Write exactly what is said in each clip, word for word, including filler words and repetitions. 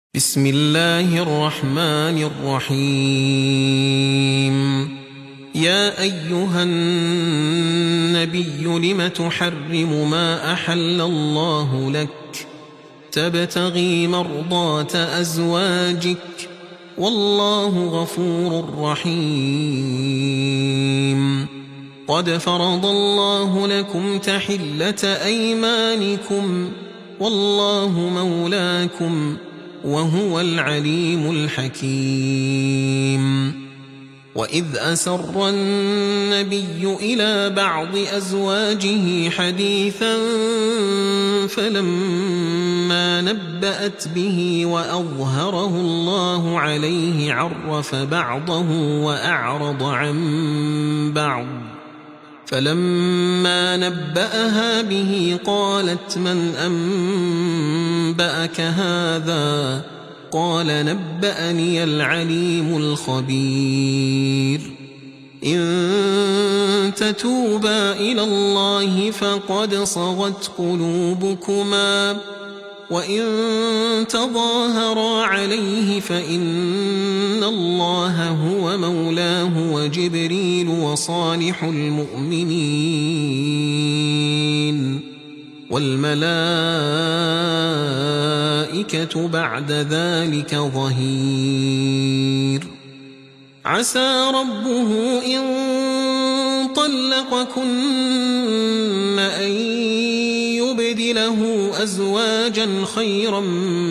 بسم الله الرحمن الرحيم. يا أيها النبي لم تحرم ما أحل الله لك تبتغي مرضات أزواجك والله غفور رحيم. قد فرض الله لكم تحلة أيمانكم والله مولاكم وهو العليم الحكيم. وإذ أسر النبي إلى بعض أزواجه حديثا فلما نبأت به وأظهره الله عليه عرف بعضه وأعرض عن بعض، فلما نبأها به قالت من أنبأك هذا؟ قال نبأني العليم الخبير. إن تتوبا إلى الله فقد صغت قلوبكما وإن تظاهرا عليه فإن الله هو مولاه وجبريل وصالح المؤمنين والملائكة بعد ذلك ظهير. عسى ربه إن طلقكن أن يبدله أزواجا خيرا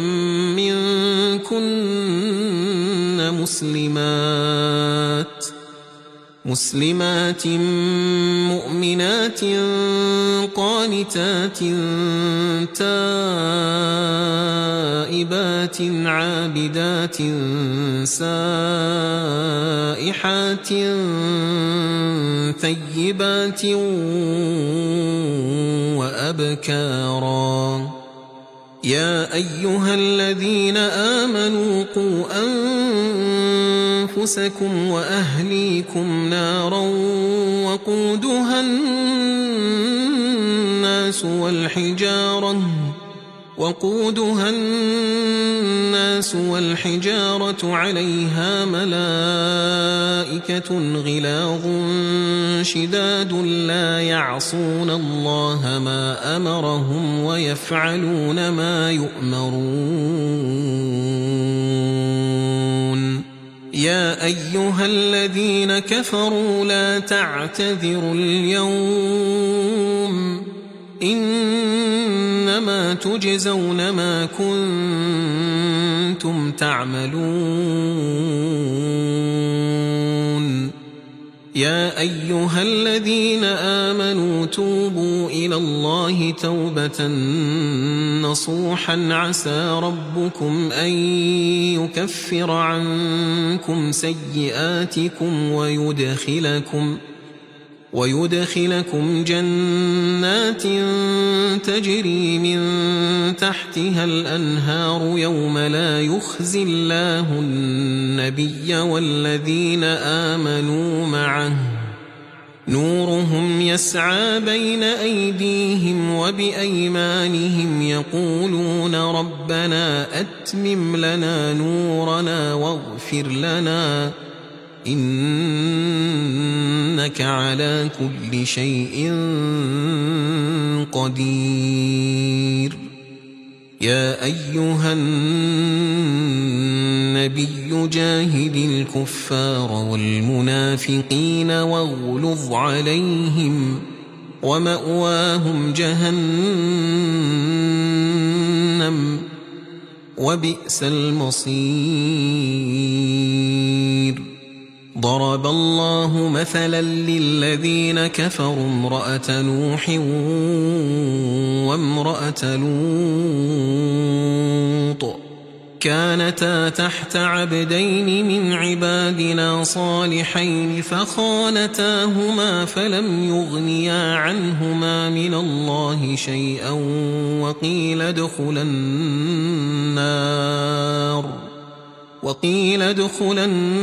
منكن مسلمات مسلمات مؤمنات قانتات تائبات عابدات سائحات ثيبات وأبكارا. يا أيها الذين آمنوا قوا أنفسكم وأهليكم نارا وقودها الناس والحجارة وقودها الناس والحجارة عليها ملائكة غلاظ شداد لا يعصون الله ما أمرهم ويفعلون ما يؤمرون. يا أيها الذين كفروا لا تعتذروا اليوم إنما تجزون ما كنتم تعملون. يا أيها الذين آمنوا توبوا إلى الله توبة نصوحا عسى ربكم أن يكفر عنكم سيئاتكم ويدخلكم ويدخلكم جنات تجري من تحتها الأنهار يوم لا يخزي الله النبي والذين آمنوا معه نورهم يسعى بين أيديهم وبأيمانهم يقولون ربنا أتمم لنا نورنا واغفر لنا إنك على كل شيء قدير. يا أيها النبي جاهد الكفار والمنافقين واغلظ عليهم ومأواهم جهنم وبئس المصير. ضرب الله مثلا للذين كفروا امرأة نوح وامرأة لوط كانتا تحت عبدين من عبادنا صالحين فخانتاهما فلم يغنيا عنهما من الله شيئا وقيل ادخلا النار وقيل ادخلا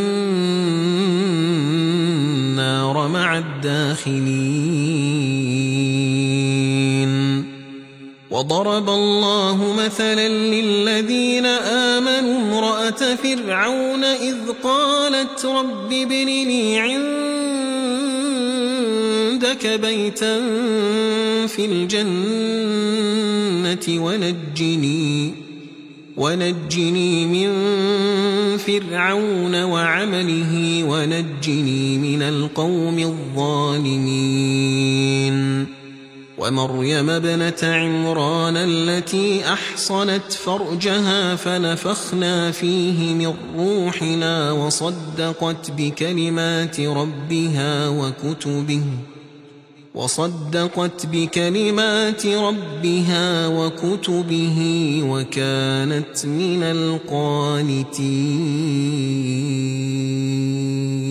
النار مع الداخلين. وضرب الله مثلا للذين آمنوا امرأة فرعون إذ قالت رب ابن لي عندك بيتا في الجنة ونجني, ونجني من فرعون وعمله ونجني من القوم الظالمين. ومريم ابنة عمران التي أحصنت فرجها فنفخنا فيه من روحنا وصدقت بكلمات ربها وكتبه وصدقت بكلمات ربها وكتبه وكانت من القانتين.